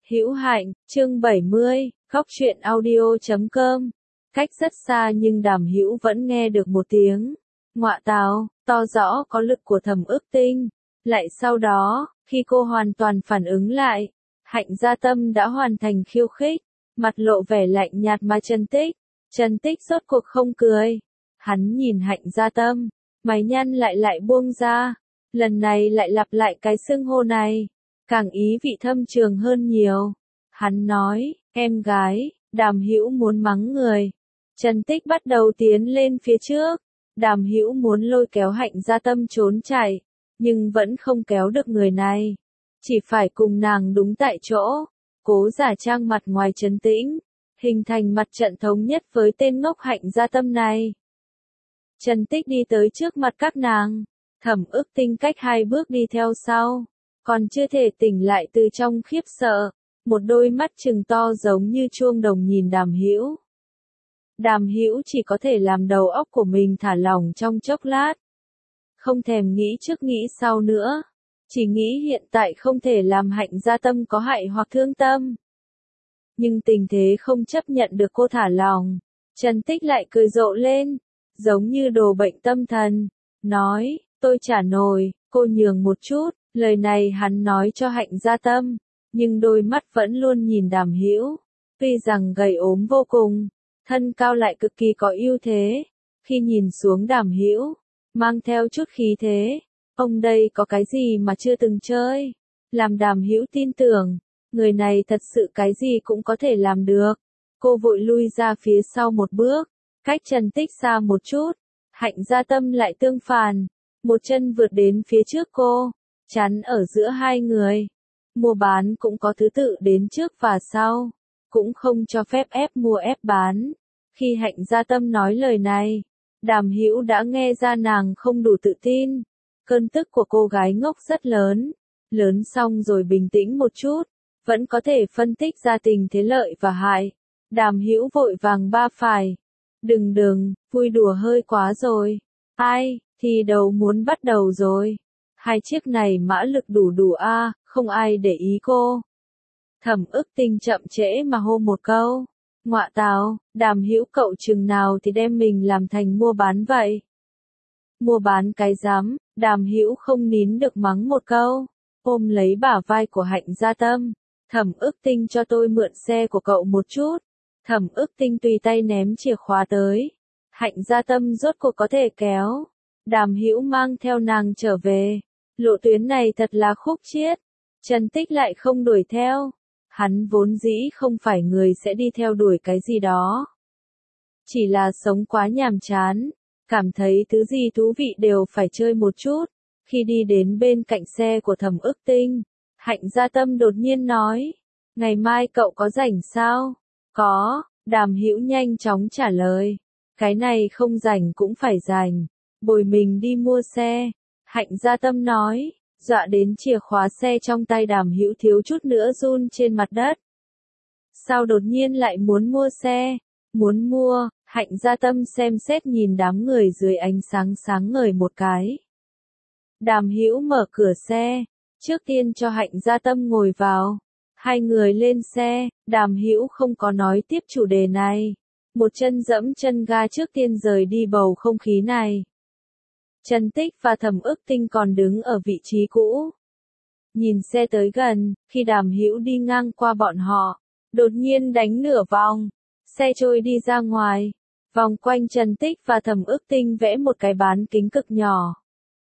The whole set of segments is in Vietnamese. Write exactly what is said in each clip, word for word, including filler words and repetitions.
Hữu Hạnh, chương bảy mươi, Góc truyện audio chấm com. Cách rất xa nhưng Đàm Hữu vẫn nghe được một tiếng ngọa tào, to rõ có lực của Thẩm Ức Tinh. Lại sau đó, khi cô hoàn toàn phản ứng lại, Hạnh Gia Tâm đã hoàn thành khiêu khích, mặt lộ vẻ lạnh nhạt mà Trần Tích. Trần Tích rốt cuộc không cười. Hắn nhìn Hạnh Gia Tâm, mày nhăn lại lại buông ra. Lần này lại lặp lại cái xưng hô này, càng ý vị thâm trường hơn nhiều. Hắn nói, em gái, Đàm Hữu muốn mắng người. Trần Tích bắt đầu tiến lên phía trước. Đàm Hữu muốn lôi kéo Hạnh Gia Tâm trốn chạy, nhưng vẫn không kéo được người này. Chỉ phải cùng nàng đúng tại chỗ, cố giả trang mặt ngoài trấn tĩnh, hình thành mặt trận thống nhất với tên ngốc Hạnh Gia Tâm này. Trần Tích đi tới trước mặt các nàng, Thẩm Ức Tinh cách hai bước đi theo sau, còn chưa thể tỉnh lại từ trong khiếp sợ, một đôi mắt trừng to giống như chuông đồng nhìn Đàm Hữu. Đàm Hữu chỉ có thể làm đầu óc của mình thả lỏng trong chốc lát. Không thèm nghĩ trước nghĩ sau nữa, chỉ nghĩ hiện tại không thể làm Hạnh Gia Tâm có hại hoặc thương tâm. Nhưng tình thế không chấp nhận được cô thả lòng, Trần Tích lại cười rộ lên, giống như đồ bệnh tâm thần, nói, tôi trả nồi, cô nhường một chút. Lời này hắn nói cho Hạnh Gia Tâm, nhưng đôi mắt vẫn luôn nhìn Đàm Hữu. Tuy rằng gầy ốm vô cùng, thân cao lại cực kỳ có ưu thế. Khi nhìn xuống Đàm Hữu, mang theo chút khí thế, ông đây có cái gì mà chưa từng chơi, làm Đàm Hữu tin tưởng, người này thật sự cái gì cũng có thể làm được. Cô vội lui ra phía sau một bước, cách Trần Tích xa một chút. Hạnh Gia Tâm lại tương phản, một chân vượt đến phía trước cô, chắn ở giữa hai người. Mua bán cũng có thứ tự đến trước và sau, cũng không cho phép ép mua ép bán. Khi Hạnh Gia Tâm nói lời này, Đàm Hữu đã nghe ra nàng không đủ tự tin. Cơn tức của cô gái ngốc rất lớn, lớn xong rồi bình tĩnh một chút, vẫn có thể phân tích ra tình thế lợi và hại. Đàm Hữu vội vàng ba phải, đừng đừng, vui đùa hơi quá rồi. Ai, thì đầu muốn bắt đầu rồi. Hai chiếc này mã lực đủ đủ a, à, không ai để ý cô. Thẩm Ức Tinh chậm trễ mà hô một câu. Ngọa tào, Đàm Hữu cậu chừng nào thì đem mình làm thành mua bán vậy? Mua bán cái dám, Đàm Hữu không nín được mắng một câu, ôm lấy bả vai của Hạnh Gia Tâm. Thẩm Ức Tinh cho tôi mượn xe của cậu một chút. Thẩm Ức Tinh tùy tay ném chìa khóa tới. Hạnh Gia Tâm rốt cuộc có thể kéo. Đàm Hữu mang theo nàng trở về. Lộ tuyến này thật là khúc chiết. Trần Tích lại không đuổi theo. Hắn vốn dĩ không phải người sẽ đi theo đuổi cái gì đó. Chỉ là sống quá nhàm chán, cảm thấy thứ gì thú vị đều phải chơi một chút. Khi đi đến bên cạnh xe của Thẩm Ức Tinh, Hạnh Gia Tâm đột nhiên nói, ngày mai cậu có rảnh sao? Có, Đàm Hữu nhanh chóng trả lời. Cái này không rảnh cũng phải rảnh, bồi mình đi mua xe. Hạnh Gia Tâm nói, dọa đến chìa khóa xe trong tay Đàm Hữu thiếu chút nữa run trên mặt đất. Sao đột nhiên lại muốn mua xe? Muốn mua, Hạnh Gia Tâm xem xét nhìn đám người dưới ánh sáng sáng ngời một cái. Đàm Hữu mở cửa xe, trước tiên cho Hạnh Gia Tâm ngồi vào. Hai người lên xe, Đàm Hữu không có nói tiếp chủ đề này. Một chân dẫm chân ga trước tiên rời đi bầu không khí này. Trần Tích và Thẩm Ức Tinh còn đứng ở vị trí cũ. Nhìn xe tới gần, khi Đàm Hữu đi ngang qua bọn họ, đột nhiên đánh nửa vòng, xe trôi đi ra ngoài, vòng quanh Trần Tích và Thẩm Ức Tinh vẽ một cái bán kính cực nhỏ.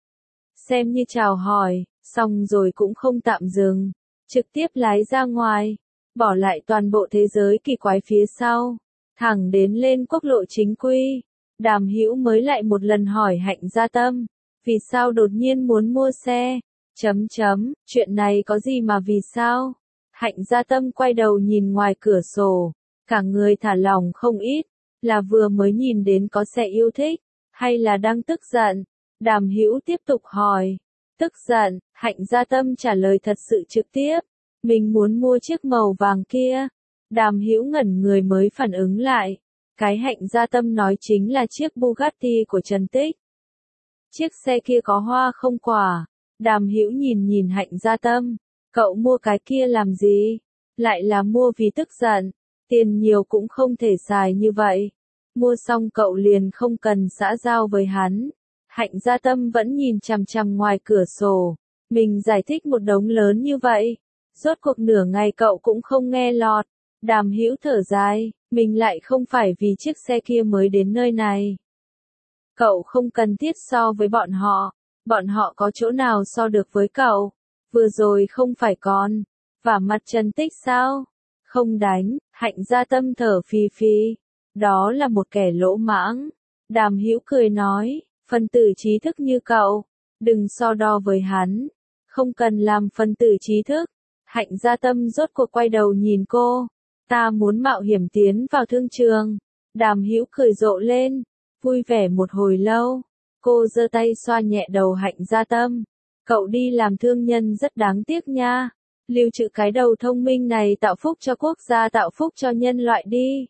Xem như chào hỏi, xong rồi cũng không tạm dừng, trực tiếp lái ra ngoài, bỏ lại toàn bộ thế giới kỳ quái phía sau, thẳng đến lên quốc lộ chính quy. Đàm Hữu mới lại một lần hỏi Hạnh Gia Tâm, vì sao đột nhiên muốn mua xe? Chấm chấm, chuyện này có gì mà vì sao? Hạnh Gia Tâm quay đầu nhìn ngoài cửa sổ, cả người thả lỏng không ít, là vừa mới nhìn đến có xe yêu thích, hay là đang tức giận? Đàm Hữu tiếp tục hỏi. Tức giận, Hạnh Gia Tâm trả lời thật sự trực tiếp, mình muốn mua chiếc màu vàng kia. Đàm Hữu ngẩn người mới phản ứng lại. Cái Hạnh Gia Tâm nói chính là chiếc Bugatti của Trần Tích. Chiếc xe kia có hoa không quả. Đàm Hữu nhìn nhìn Hạnh Gia Tâm, cậu mua cái kia làm gì? lại là mua vì tức giận, tiền nhiều cũng không thể xài như vậy. Mua xong cậu liền không cần xã giao với hắn. Hạnh Gia Tâm vẫn nhìn chằm chằm ngoài cửa sổ, mình giải thích một đống lớn như vậy, rốt cuộc nửa ngày cậu cũng không nghe lọt. Đàm Hữu thở dài, mình lại không phải vì chiếc xe kia mới đến nơi này. Cậu không cần thiết so với bọn họ, bọn họ có chỗ nào so được với cậu, vừa rồi không phải còn, vả mặt Trần Tích sao? Không đánh, Hạnh Gia Tâm thở phì phì, đó là một kẻ lỗ mãng. Đàm Hữu cười nói, phân tử trí thức như cậu, đừng so đo với hắn, không cần làm phân tử trí thức. Hạnh Gia Tâm rốt cuộc quay đầu nhìn cô, ta muốn mạo hiểm tiến vào thương trường. Đàm Hữu cười rộ lên, vui vẻ một hồi lâu, cô giơ tay xoa nhẹ đầu Hạnh Gia Tâm, cậu đi làm thương nhân rất đáng tiếc nha, lưu trữ cái đầu thông minh này tạo phúc cho quốc gia, tạo phúc cho nhân loại đi.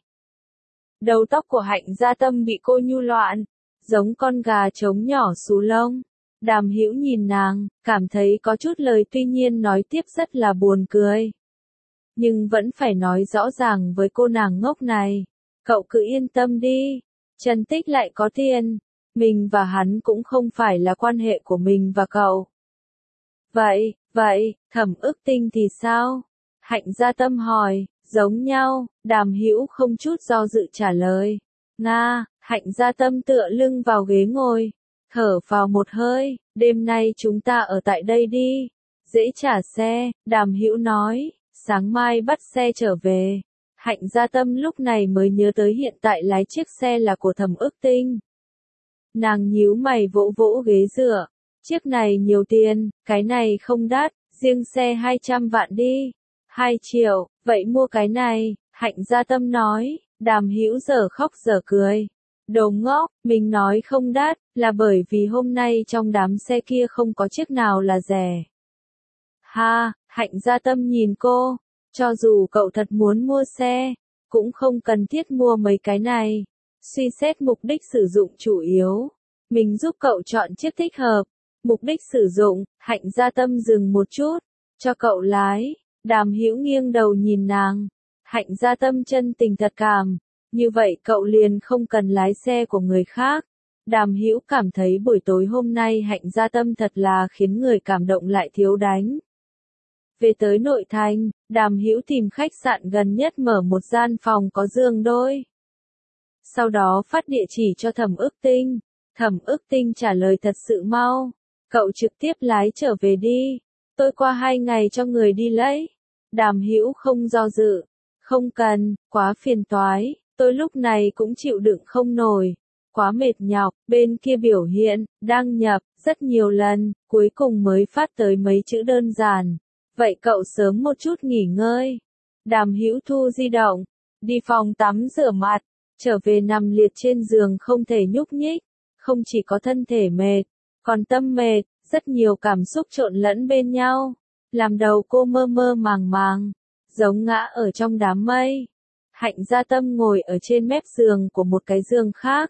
Đầu tóc của Hạnh Gia Tâm bị cô nhu loạn, giống con gà trống nhỏ xù lông. Đàm Hữu nhìn nàng, cảm thấy có chút lời tuy nhiên nói tiếp rất là buồn cười. Nhưng vẫn phải nói rõ ràng với cô nàng ngốc này. Cậu cứ yên tâm đi, Trần Tích lại có tiền, mình và hắn cũng không phải là quan hệ của mình và cậu. Vậy, vậy, Thẩm Ức Tinh thì sao? Hạnh Gia Tâm hỏi, giống nhau, Đàm Hữu không chút do dự trả lời. Nga, Hạnh Gia Tâm tựa lưng vào ghế ngồi, thở vào một hơi, đêm nay chúng ta ở tại đây đi. Dễ trả xe, Đàm Hữu nói, sáng mai bắt xe trở về. Hạnh Gia Tâm lúc này mới nhớ tới hiện tại lái chiếc xe là của Thẩm Ức Tinh. Nàng nhíu mày vỗ vỗ ghế dựa, chiếc này nhiều tiền, cái này không đắt, riêng xe hai trăm vạn đi. hai triệu, vậy mua cái này, Hạnh Gia Tâm nói. Đàm Hữu giờ khóc giờ cười. Đồ ngốc, mình nói không đắt, là bởi vì hôm nay trong đám xe kia không có chiếc nào là rẻ. Ha, Hạnh Gia Tâm nhìn cô, cho dù cậu thật muốn mua xe, cũng không cần thiết mua mấy cái này. Suy xét mục đích sử dụng chủ yếu, mình giúp cậu chọn chiếc thích hợp. Mục đích sử dụng, Hạnh Gia Tâm dừng một chút, cho cậu lái. Đàm Hữu nghiêng đầu nhìn nàng. Hạnh Gia Tâm chân tình thật cảm, như vậy cậu liền không cần lái xe của người khác. Đàm Hữu cảm thấy buổi tối hôm nay Hạnh Gia Tâm thật là khiến người cảm động lại thiếu đánh. Về tới nội thành, Đàm Hữu tìm khách sạn gần nhất mở một gian phòng có giường đôi. Sau đó phát địa chỉ cho Thẩm Ức Tinh. Thẩm Ức Tinh trả lời thật sự mau, cậu trực tiếp lái trở về đi, tôi qua hai ngày cho người đi lấy. Đàm Hữu không do dự, không cần, quá phiền toái, tôi lúc này cũng chịu đựng không nổi, quá mệt nhọc. Bên kia biểu hiện, đăng nhập, rất nhiều lần, cuối cùng mới phát tới mấy chữ đơn giản. Vậy cậu sớm một chút nghỉ ngơi. Đàm Hữu thu di động, đi phòng tắm rửa mặt, trở về nằm liệt trên giường không thể nhúc nhích, không chỉ có thân thể mệt, còn tâm mệt, rất nhiều cảm xúc trộn lẫn bên nhau, làm đầu cô mơ mơ màng màng, giống ngã ở trong đám mây. Hạnh Gia Tâm ngồi ở trên mép giường của một cái giường khác,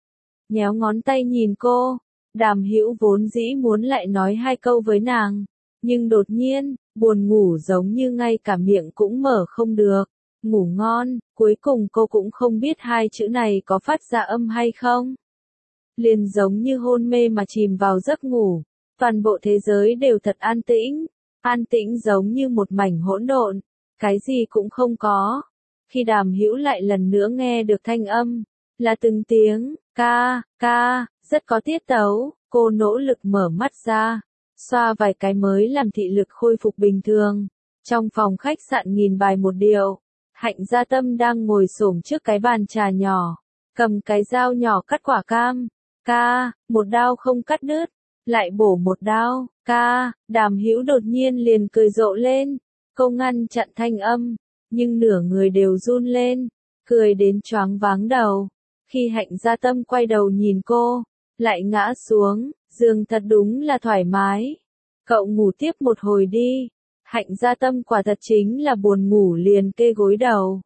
nhéo ngón tay nhìn cô. Đàm Hữu vốn dĩ muốn lại nói hai câu với nàng, nhưng đột nhiên, buồn ngủ giống như ngay cả miệng cũng mở không được. Ngủ ngon, cuối cùng cô cũng không biết hai chữ này có phát ra âm hay không. Liền giống như hôn mê mà chìm vào giấc ngủ, toàn bộ thế giới đều thật an tĩnh, an tĩnh giống như một mảnh hỗn độn, cái gì cũng không có. Khi Đàm Hữu lại lần nữa nghe được thanh âm, là từng tiếng, ca, ca, rất có tiết tấu, cô nỗ lực mở mắt ra, xoa vài cái mới làm thị lực khôi phục bình thường. Trong phòng khách sạn nghìn bài một điệu, Hạnh Gia Tâm đang ngồi xổm trước cái bàn trà nhỏ, cầm cái dao nhỏ cắt quả cam. Ca, một đao không cắt đứt, lại bổ một đao, ca. Đàm Hữu đột nhiên liền cười rộ lên, cô ngăn chặn thanh âm, nhưng nửa người đều run lên, cười đến choáng váng đầu. Khi Hạnh Gia Tâm quay đầu nhìn cô, lại ngã xuống, giường thật đúng là thoải mái. Cậu ngủ tiếp một hồi đi. Hạnh Gia Tâm quả thật chính là buồn ngủ liền kê gối đầu.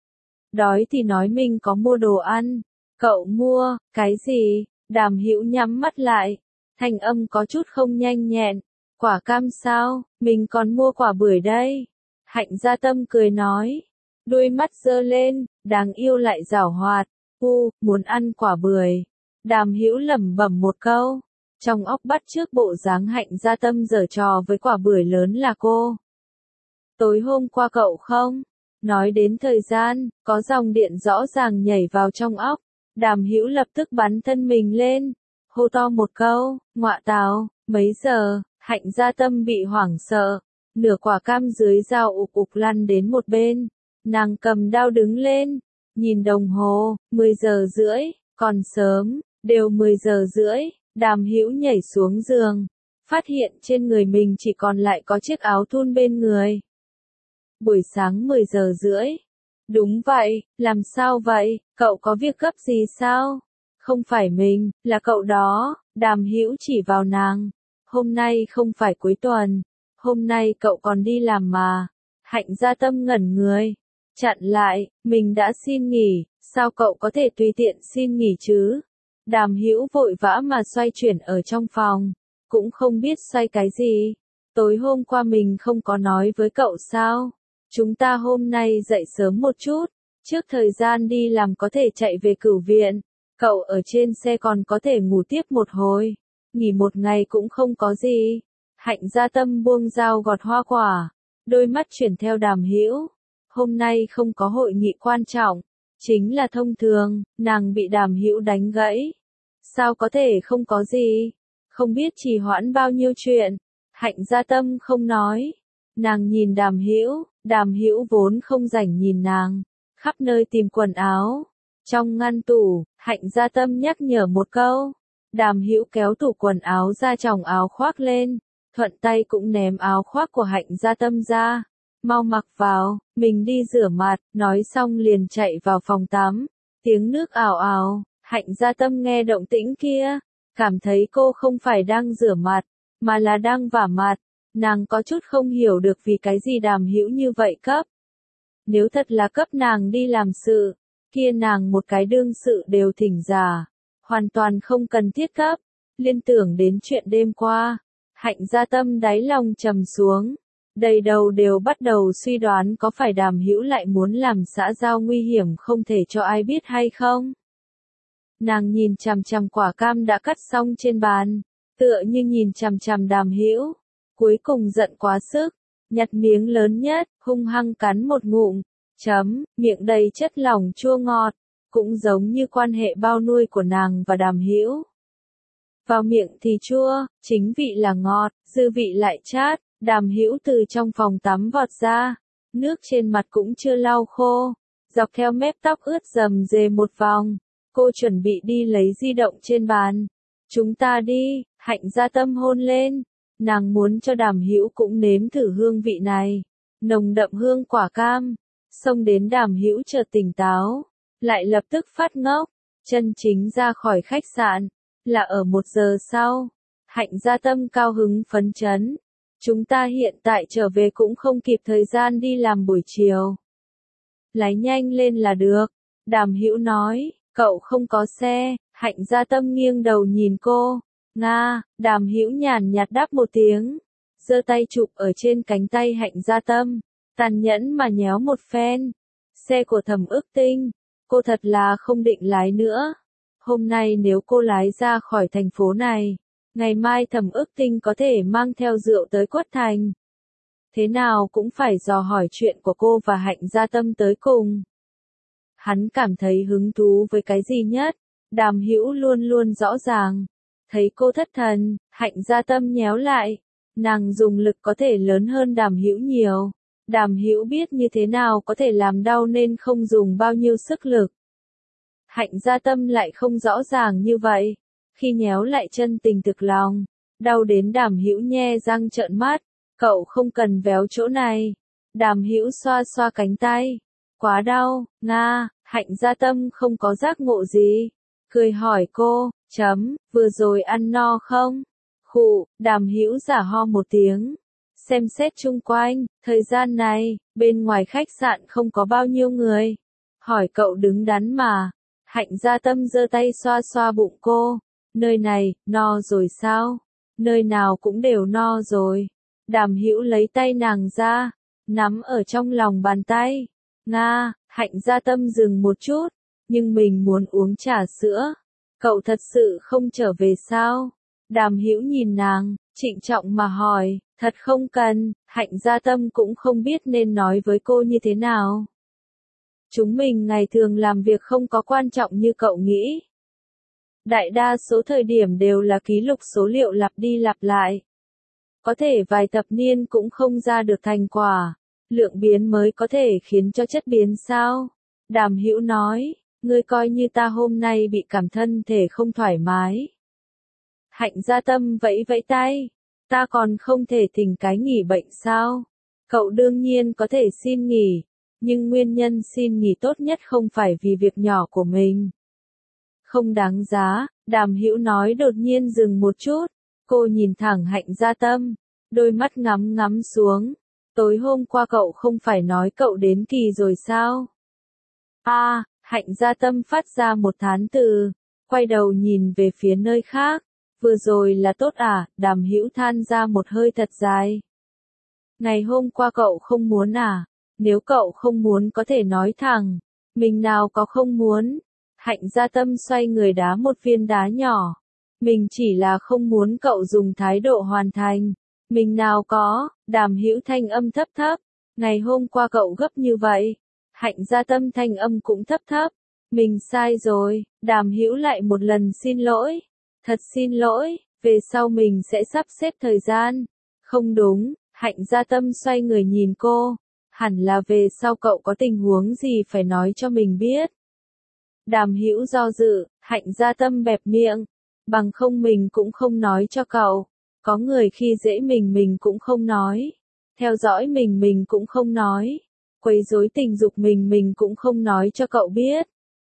Đói thì nói mình có mua đồ ăn. Cậu mua, cái gì? Đàm Hữu nhắm mắt lại, thanh âm có chút không nhanh nhẹn. Quả cam sao, mình còn mua quả bưởi đây. Hạnh Gia Tâm cười nói. Đôi mắt giơ lên, đáng yêu lại giảo hoạt. U, muốn ăn quả bưởi. Đàm Hữu lẩm bẩm một câu. Trong óc bắt chước bộ dáng Hạnh Gia Tâm giở trò với quả bưởi lớn là cô. Tối hôm qua cậu không? Nói đến thời gian, có dòng điện rõ ràng nhảy vào trong óc. Đàm Hữu lập tức bắn thân mình lên. Hô to một câu, ngọa tào, mấy giờ? Hạnh Gia Tâm bị hoảng sợ. Nửa quả cam dưới dao ục ục lăn đến một bên. Nàng cầm đao đứng lên. Nhìn đồng hồ, mười giờ rưỡi, còn sớm, đều mười giờ rưỡi. Đàm Hữu nhảy xuống giường. Phát hiện trên người mình chỉ còn lại có chiếc áo thun bên người. Buổi sáng mười giờ rưỡi. Đúng vậy, làm sao vậy, cậu có việc gấp gì sao? Không phải mình, là cậu đó. Đàm Hữu chỉ vào nàng. Hôm nay không phải cuối tuần. Hôm nay cậu còn đi làm mà. Hạnh Gia Tâm ngẩn người. Chặn lại, mình đã xin nghỉ, sao cậu có thể tùy tiện xin nghỉ chứ? Đàm Hữu vội vã mà xoay chuyển ở trong phòng. Cũng không biết xoay cái gì. Tối hôm qua mình không có nói với cậu sao? Chúng ta hôm nay dậy sớm một chút. Trước thời gian đi làm có thể chạy về cửu viện. Cậu ở trên xe còn có thể ngủ tiếp một hồi. Nghỉ một ngày cũng không có gì. Hạnh Gia Tâm buông dao gọt hoa quả. Đôi mắt chuyển theo Đàm Hữu. Hôm nay không có hội nghị quan trọng. Chính là thông thường, nàng bị Đàm Hữu đánh gãy. Sao có thể không có gì? Không biết trì hoãn bao nhiêu chuyện. Hạnh Gia Tâm không nói. Nàng nhìn Đàm Hữu, Đàm Hữu vốn không rảnh nhìn nàng. Khắp nơi tìm quần áo. Trong ngăn tủ, Hạnh Gia Tâm nhắc nhở một câu. Đàm Hữu kéo tủ quần áo ra chồng áo khoác lên. Thuận tay cũng ném áo khoác của Hạnh Gia Tâm ra. Mau mặc vào, mình đi rửa mặt, nói xong liền chạy vào phòng tắm. Tiếng nước ào ào, Hạnh Gia Tâm nghe động tĩnh kia, cảm thấy cô không phải đang rửa mặt, mà là đang vả mặt. Nàng có chút không hiểu được vì cái gì Đàm Hữu như vậy cấp. Nếu thật là cấp nàng đi làm sự, kia nàng một cái đương sự đều thỉnh giả, hoàn toàn không cần thiết cấp. Liên tưởng đến chuyện đêm qua, Hạnh Gia Tâm đáy lòng trầm xuống. Đầy đầu đều bắt đầu suy đoán có phải Đàm Hữu lại muốn làm xã giao nguy hiểm không thể cho ai biết hay không. Nàng nhìn chằm chằm quả cam đã cắt xong trên bàn, tựa như nhìn chằm chằm Đàm Hữu. Cuối cùng giận quá sức, nhặt miếng lớn nhất, hung hăng cắn một ngụm, chấm, miệng đầy chất lỏng chua ngọt, cũng giống như quan hệ bao nuôi của nàng và Đàm Hữu. Vào miệng thì chua, chính vị là ngọt, dư vị lại chát. Đàm Hữu từ trong phòng tắm vọt ra, nước trên mặt cũng chưa lau khô, dọc theo mép tóc ướt rầm rề một vòng, cô chuẩn bị đi lấy di động trên bàn. Chúng ta đi, Hạnh Gia Tâm hôn lên, nàng muốn cho Đàm Hữu cũng nếm thử hương vị này, nồng đậm hương quả cam, xông đến Đàm Hữu chợt tỉnh táo, lại lập tức phát ngốc, chân chính ra khỏi khách sạn, là ở một giờ sau. Hạnh Gia Tâm cao hứng phấn chấn. Chúng ta hiện tại trở về cũng không kịp thời gian đi làm buổi chiều. Lái nhanh lên là được. Đàm Hữu nói, cậu không có xe. Hạnh Gia Tâm nghiêng đầu nhìn cô. Nga, Đàm Hữu nhàn nhạt đáp một tiếng. Giơ tay chụp ở trên cánh tay Hạnh Gia Tâm. Tàn nhẫn mà nhéo một phen. Xe của Thẩm Ức Tinh. Cô thật là không định lái nữa. Hôm nay nếu cô lái ra khỏi thành phố này, ngày mai Thẩm Ức Tinh có thể mang theo rượu tới Quất Thành. Thế nào cũng phải dò hỏi chuyện của cô và Hạnh Gia Tâm tới cùng. Hắn cảm thấy hứng thú với cái gì nhất? Đàm Hữu luôn luôn rõ ràng. Thấy cô thất thần, Hạnh Gia Tâm nhéo lại. Nàng dùng lực có thể lớn hơn Đàm Hữu nhiều. Đàm Hữu biết như thế nào có thể làm đau nên không dùng bao nhiêu sức lực. Hạnh Gia Tâm lại không rõ ràng như vậy. Khi nhéo lại chân tình thực lòng, đau đến Đàm Hữu nhe răng trợn mắt, cậu không cần véo chỗ này. Đàm Hữu xoa xoa cánh tay, quá đau, Nga. Hạnh Gia Tâm không có giác ngộ gì, cười hỏi cô, chấm, vừa rồi ăn no không? Khụ, Đàm Hữu giả ho một tiếng, xem xét chung quanh, thời gian này, bên ngoài khách sạn không có bao nhiêu người. Hỏi cậu đứng đắn mà. Hạnh Gia Tâm giơ tay xoa xoa bụng cô. Nơi này, no rồi sao? Nơi nào cũng đều no rồi. Đàm Hữu lấy tay nàng ra. nắm ở trong lòng bàn tay. Nga, Hạnh Gia Tâm dừng một chút, nhưng mình muốn uống trà sữa. Cậu thật sự không trở về sao? Đàm Hữu nhìn nàng, trịnh trọng mà hỏi, thật không cần. Hạnh Gia Tâm cũng không biết nên nói với cô như thế nào. Chúng mình ngày thường làm việc không có quan trọng như cậu nghĩ. Đại đa số thời điểm đều là ký lục số liệu lặp đi lặp lại. Có thể vài thập niên cũng không ra được thành quả. Lượng biến mới có thể khiến cho chất biến sao? Đàm Hữu nói, ngươi coi như ta hôm nay bị cảm thân thể không thoải mái. Hạnh Gia Tâm vẫy vẫy tay, ta còn không thể thỉnh cái nghỉ bệnh sao? Cậu đương nhiên có thể xin nghỉ, nhưng nguyên nhân xin nghỉ tốt nhất không phải vì việc nhỏ của mình. Không đáng giá, Đàm Hữu nói đột nhiên dừng một chút, cô nhìn thẳng Hạnh Gia Tâm, đôi mắt ngắm ngắm xuống. Tối hôm qua cậu không phải nói cậu đến kỳ rồi sao? A, à, Hạnh Gia Tâm phát ra một thán từ, quay đầu nhìn về phía nơi khác. Vừa rồi là tốt à? Đàm Hữu than ra một hơi thật dài. Ngày hôm qua cậu không muốn à? Nếu cậu không muốn có thể nói thẳng, mình nào có không muốn. Hạnh Gia Tâm xoay người đá một viên đá nhỏ. Mình chỉ là không muốn cậu dùng thái độ hoàn thành. Mình nào có, Đàm Hữu thanh âm thấp thấp. Ngày hôm qua cậu gấp như vậy. Hạnh Gia Tâm thanh âm cũng thấp thấp. Mình sai rồi. Đàm Hữu lại một lần xin lỗi. Thật xin lỗi, về sau mình sẽ sắp xếp thời gian. Không đúng, Hạnh Gia Tâm xoay người nhìn cô. Hẳn là về sau cậu có tình huống gì phải nói cho mình biết. Đàm Hữu do dự, Hạnh Gia Tâm bẹp miệng. Bằng không mình cũng không nói cho cậu. Có người khi dễ mình mình cũng không nói. Theo dõi mình mình cũng không nói. Quấy rối tình dục mình mình cũng không nói cho cậu biết.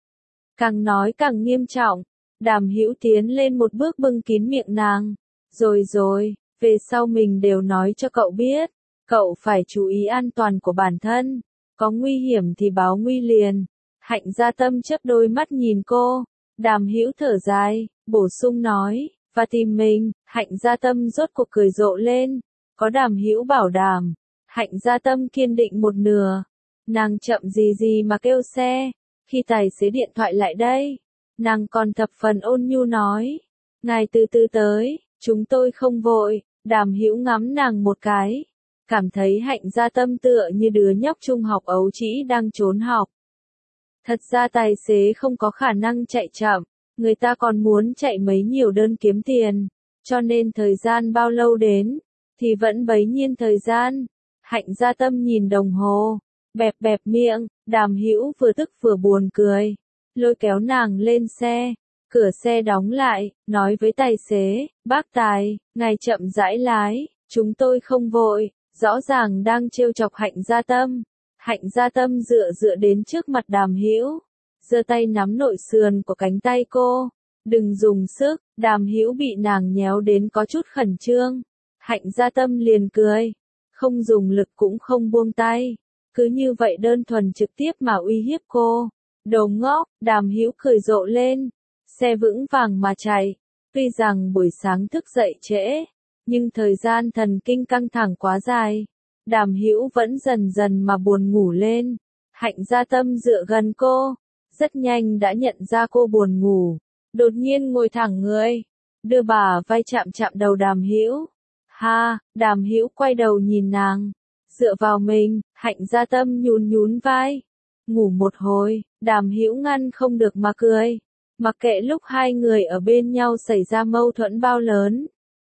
Càng nói càng nghiêm trọng. Đàm Hữu tiến lên một bước bưng kín miệng nàng. Rồi rồi, về sau mình đều nói cho cậu biết. Cậu phải chú ý an toàn của bản thân. Có nguy hiểm thì báo nguy liền. Hạnh Gia Tâm chớp đôi mắt nhìn cô. Đàm Hữu thở dài, bổ sung nói, và tìm mình. Hạnh Gia Tâm rốt cuộc cười rộ lên. Có Đàm Hữu bảo đảm. Hạnh Gia Tâm kiên định một nửa. Nàng chậm gì gì mà kêu xe. Khi tài xế điện thoại lại đây, nàng còn thập phần ôn nhu nói, ngài từ từ tới, chúng tôi không vội. Đàm Hữu ngắm nàng một cái, cảm thấy Hạnh Gia Tâm tựa như đứa nhóc trung học ấu trĩ đang trốn học. Thật ra tài xế không có khả năng chạy chậm, người ta còn muốn chạy mấy nhiều đơn kiếm tiền, cho nên thời gian bao lâu đến, thì vẫn bấy nhiêu thời gian. Hạnh Gia Tâm nhìn đồng hồ, bẹp bẹp miệng. Đàm Hữu vừa tức vừa buồn cười, lôi kéo nàng lên xe, cửa xe đóng lại, nói với tài xế, bác tài, ngài chậm rãi lái, chúng tôi không vội. Rõ ràng đang trêu chọc Hạnh Gia Tâm. Hạnh Gia Tâm dựa dựa đến trước mặt Đàm Hữu, giơ tay nắm nội sườn của cánh tay cô, đừng dùng sức. Đàm Hữu bị nàng nhéo đến có chút khẩn trương. Hạnh Gia Tâm liền cười, không dùng lực cũng không buông tay. Cứ như vậy đơn thuần trực tiếp mà uy hiếp cô. Đồ ngốc. Đàm Hữu cười rộ lên. Xe vững vàng mà chạy. Tuy rằng buổi sáng thức dậy trễ, nhưng thời gian thần kinh căng thẳng quá dài. Đàm Hữu vẫn dần dần mà buồn ngủ lên. Hạnh Gia Tâm dựa gần cô, rất nhanh đã nhận ra cô buồn ngủ. Đột nhiên ngồi thẳng người, đưa bà vai chạm chạm đầu Đàm Hữu. Ha, Đàm Hữu quay đầu nhìn nàng. Dựa vào mình. Hạnh Gia Tâm nhún nhún vai. Ngủ một hồi, Đàm Hữu ngăn không được mà cười. Mặc kệ lúc hai người ở bên nhau xảy ra mâu thuẫn bao lớn,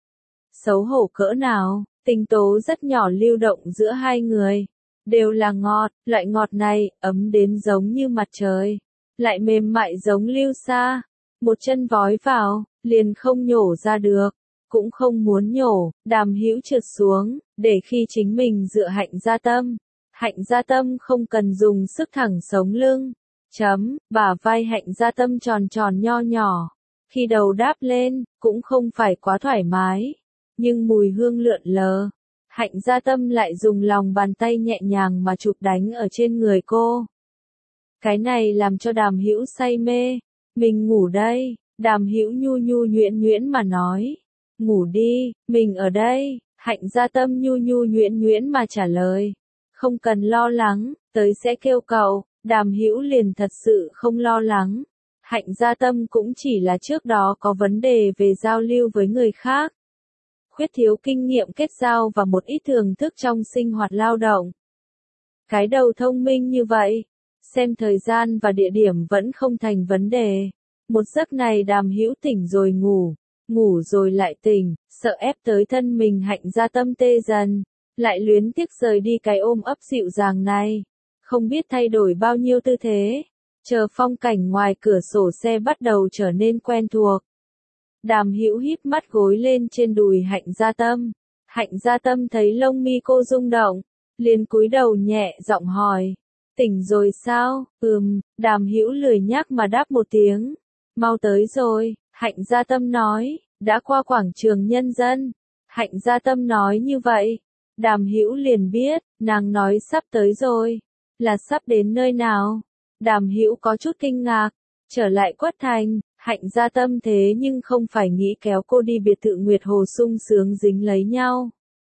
xấu hổ cỡ nào, tình tố rất nhỏ lưu động giữa hai người. Đều là ngọt, loại ngọt này, ấm đến giống như mặt trời, lại mềm mại giống lưu sa. Một chân vói vào, liền không nhổ ra được. Cũng không muốn nhổ. Đàm Hữu trượt xuống, để khi chính mình dựa Hạnh Gia Tâm. Hạnh Gia Tâm không cần dùng sức thẳng sống lưng. Chấm, bả vai Hạnh Gia Tâm tròn tròn nho nhỏ. Khi đầu đáp lên, cũng không phải quá thoải mái, nhưng mùi hương lượn lờ. Hạnh Gia Tâm lại dùng lòng bàn tay nhẹ nhàng mà chụp đánh ở trên người cô. Cái này làm cho Đàm Hữu say mê. Mình ngủ đây. Đàm Hữu nhu nhu nhuyễn nhuyễn mà nói. Ngủ đi, mình ở đây. Hạnh Gia Tâm nhu nhu nhuyễn nhuyễn mà trả lời. Không cần lo lắng, tới sẽ kêu cậu. Đàm Hữu liền thật sự không lo lắng. Hạnh Gia Tâm cũng chỉ là trước đó có vấn đề về giao lưu với người khác. Khuyết thiếu kinh nghiệm kết giao và một ít thưởng thức trong sinh hoạt lao động. Cái đầu thông minh như vậy, xem thời gian và địa điểm vẫn không thành vấn đề. Một giấc này Đàm Hữu tỉnh rồi ngủ, ngủ rồi lại tỉnh, sợ ép tới thân mình Hạnh Gia Tâm tê dần, lại luyến tiếc rời đi cái ôm ấp dịu dàng này. Không biết thay đổi bao nhiêu tư thế, chờ phong cảnh ngoài cửa sổ xe bắt đầu trở nên quen thuộc. Đàm Hữu híp mắt gối lên trên đùi Hạnh Gia Tâm. Hạnh Gia Tâm thấy lông mi cô rung động, liền cúi đầu nhẹ giọng hỏi, tỉnh rồi sao? Ừm, Đàm Hữu lười nhác mà đáp một tiếng. Mau tới rồi, Hạnh Gia Tâm nói, đã qua quảng trường Nhân dân. Hạnh Gia Tâm nói như vậy, Đàm Hữu liền biết, nàng nói sắp tới rồi, là sắp đến nơi nào? Đàm Hữu có chút kinh ngạc, trở lại Quất Thành, Hạnh Gia Tâm thế nhưng không phải nghĩ kéo cô đi biệt thự Nguyệt Hồ sung sướng dính lấy nhau,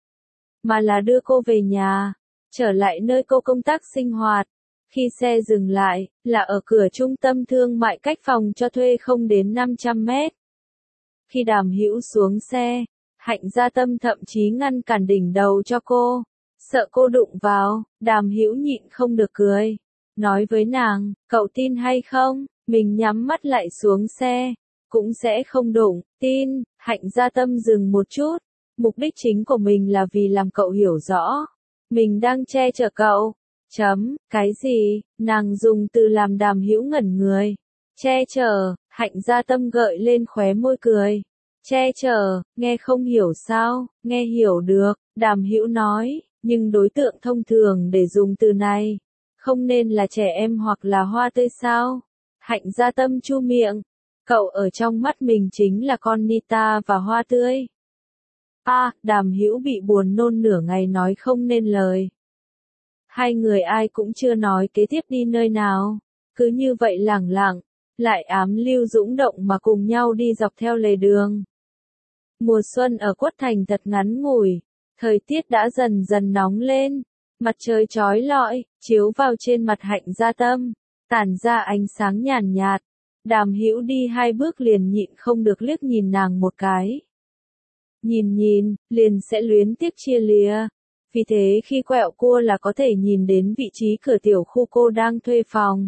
mà là đưa cô về nhà, trở lại nơi cô công tác sinh hoạt. Khi xe dừng lại, là ở cửa trung tâm thương mại cách phòng cho thuê không đến năm trăm mét. Khi Đàm Hữu xuống xe, Hạnh Gia Tâm thậm chí ngăn cản đỉnh đầu cho cô, sợ cô đụng vào. Đàm Hữu nhịn không được cười, nói với nàng, cậu tin hay không, mình nhắm mắt lại xuống xe, cũng sẽ không đụng. Tin. Hạnh Gia Tâm dừng một chút, mục đích chính của mình là vì làm cậu hiểu rõ, mình đang che chở cậu. Chấm, cái gì? Nàng dùng từ làm Đàm Hữu ngẩn người. Che chở. Hạnh Gia Tâm gợi lên khóe môi cười. Che chở, nghe không hiểu sao? Nghe hiểu được, Đàm Hữu nói, nhưng đối tượng thông thường để dùng từ này, không nên là trẻ em hoặc là hoa tươi sao? Hạnh Gia Tâm chu miệng, cậu ở trong mắt mình chính là con Nita và hoa tươi. A, à, Đàm Hữu bị buồn nôn nửa ngày nói không nên lời. Hai người ai cũng chưa nói kế tiếp đi nơi nào, cứ như vậy lẳng lặng, lại ám lưu dũng động mà cùng nhau đi dọc theo lề đường. Mùa xuân ở Quất Thành thật ngắn ngủi, thời tiết đã dần dần nóng lên, mặt trời chói lọi, chiếu vào trên mặt Hạnh Gia Tâm, tản ra ánh sáng nhàn nhạt. Đàm Hữu đi hai bước liền nhịn không được liếc nhìn nàng một cái. Nhìn nhìn, liền sẽ luyến tiếc chia lìa. Vì thế khi quẹo cua là có thể nhìn đến vị trí cửa tiểu khu cô đang thuê phòng.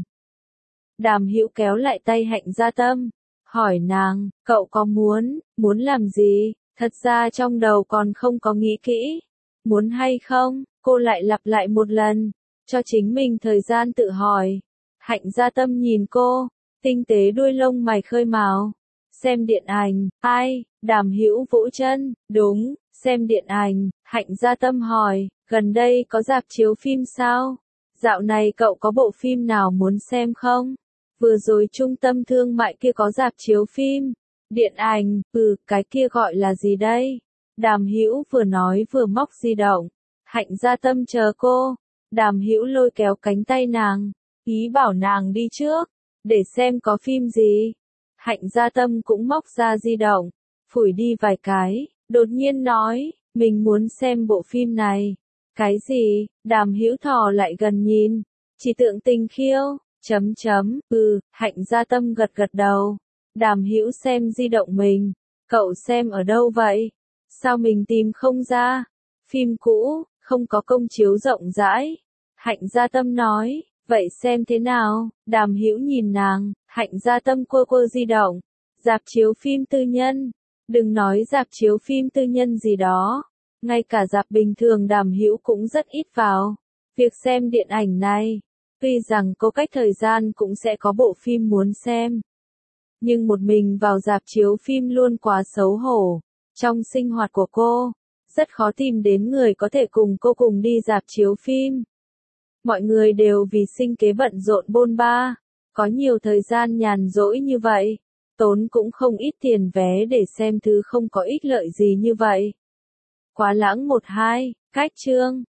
Đàm Hữu kéo lại tay Hạnh Gia Tâm, hỏi nàng, cậu có muốn, muốn làm gì? Thật ra trong đầu còn không có nghĩ kỹ. Muốn hay không? Cô lại lặp lại một lần, cho chính mình thời gian tự hỏi. Hạnh Gia Tâm nhìn cô, tinh tế đuôi lông mày khơi mào. Xem điện ảnh. Ai? Đàm Hữu vỗ chân. Đúng, xem điện ảnh. Hạnh Gia Tâm hỏi, gần đây có rạp chiếu phim sao? Dạo này cậu có bộ phim nào muốn xem không? Vừa rồi trung tâm thương mại kia có rạp chiếu phim. Điện ảnh, ừ, cái kia gọi là gì đây? Đàm Hữu vừa nói vừa móc di động. Hạnh Gia Tâm chờ cô. Đàm Hữu lôi kéo cánh tay nàng, ý bảo nàng đi trước, để xem có phim gì. Hạnh Gia Tâm cũng móc ra di động, phủi đi vài cái, đột nhiên nói, mình muốn xem bộ phim này. Cái gì? Đàm Hữu thò lại gần nhìn, chỉ tượng tình khiêu, chấm chấm, ừ, Hạnh Gia Tâm gật gật đầu. Đàm Hữu xem di động mình, cậu xem ở đâu vậy? Sao mình tìm không ra? Phim cũ, không có công chiếu rộng rãi. Hạnh Gia Tâm nói, vậy xem thế nào? Đàm Hữu nhìn nàng, Hạnh Gia Tâm quơ quơ di động. Rạp chiếu phim tư nhân. Đừng nói rạp chiếu phim tư nhân gì đó. Ngay cả rạp bình thường Đàm Hữu cũng rất ít vào. Việc xem điện ảnh này, tuy rằng có cách thời gian cũng sẽ có bộ phim muốn xem. Nhưng một mình vào rạp chiếu phim luôn quá xấu hổ. Trong sinh hoạt của cô, rất khó tìm đến người có thể cùng cô cùng đi rạp chiếu phim. Mọi người đều vì sinh kế bận rộn bôn ba, có nhiều thời gian nhàn rỗi như vậy, tốn cũng không ít tiền vé để xem thứ không có ích lợi gì như vậy. Quá lãng một hai, cách chương.